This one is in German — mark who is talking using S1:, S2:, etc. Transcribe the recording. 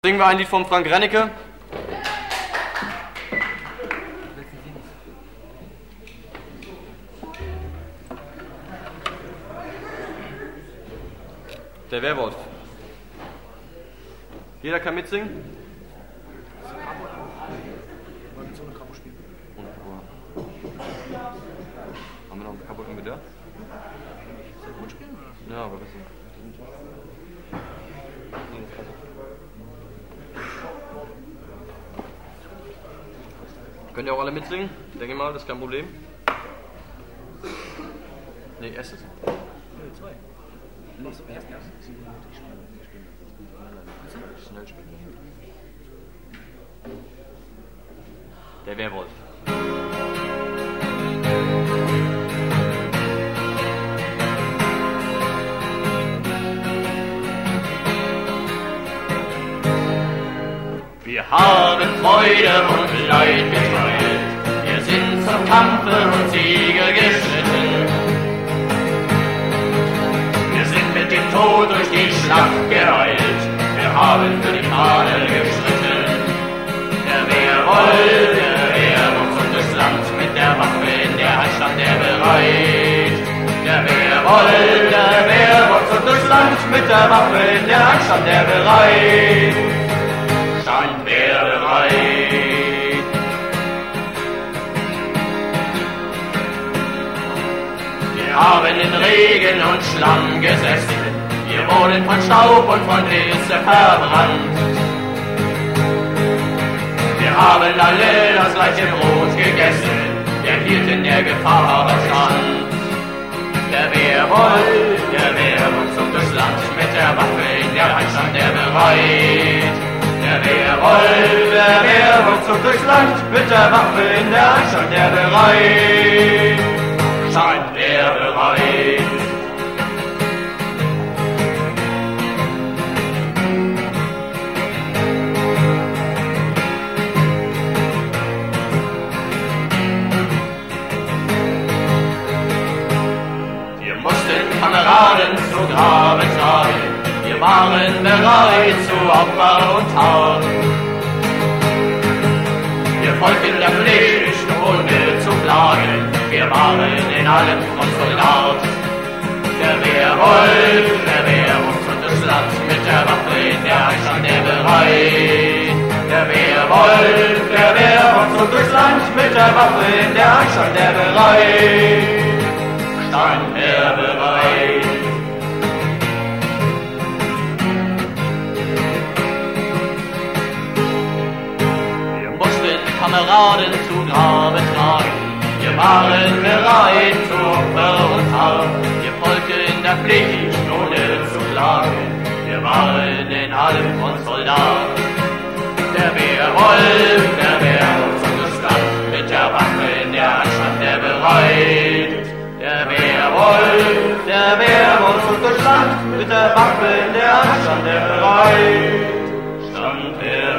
S1: Singen wir ein Lied von Frank Rennecke. Der Werwolf. Jeder kann mitsingen?
S2: Wollen wir so eine Kabo spielen?
S1: Haben wir noch einen kaputten Bedarf?
S2: Soll ich gut spielen, oder?
S1: Ja, aber was ist? Könnt ihr auch alle mitsingen? Denke mal, das ist kein Problem. Nee, erstes.
S2: Nee, zwei. Nee, so erst.
S1: Schnell spielen. Der Werwolf.
S3: Wir haben Freude und Leid geteilt, wir sind zum Kampfe und Siege geschritten. Wir sind mit dem Tod durch die Schlacht geeilt, wir haben für die Fahne gestritten. Der Werwolf und das Land mit der Waffe in der Hand stand er bereit. Der Werwolf und das Land mit der Waffe in der Hand stand er bereit. Stand er bereit. Wir haben in Regen und Schlamm gesessen, wir wurden von Staub und von Hitze verbrannt. Wir haben alle das gleiche Brot gegessen, der hielt in der Gefahr stand. Der Werwolf zog das Land mit der Waffe in der Hand stand er bereit. Der Werwolf zog durchs Land mit der Waffe in der Hand stand er bereit. Stand er bereit. Wir mussten Kameraden zu Grabe tragen, wir waren bereit zu Opfer und Tat. Wir folgten der Pflicht, ohne zu klagen, wir waren in allem von Soldat. Der Werwolf und das Land mit der Waffe in der Hand stand er bereit. Der Werwolf und das Land mit der Waffe in der Hand stand er bereit. Stand er bereit. Kameraden zu Grabe tragen, wir waren bereit zu Opfer und Tat. Wir folgten der Pflicht, ohne zu klagen, wir waren in allem von Soldat. Der Werwolf und das Land mit der Waffe in der Hand stand er bereit. Der Werwolf und das Land mit der Waffe in der Hand stand er bereit. Stand er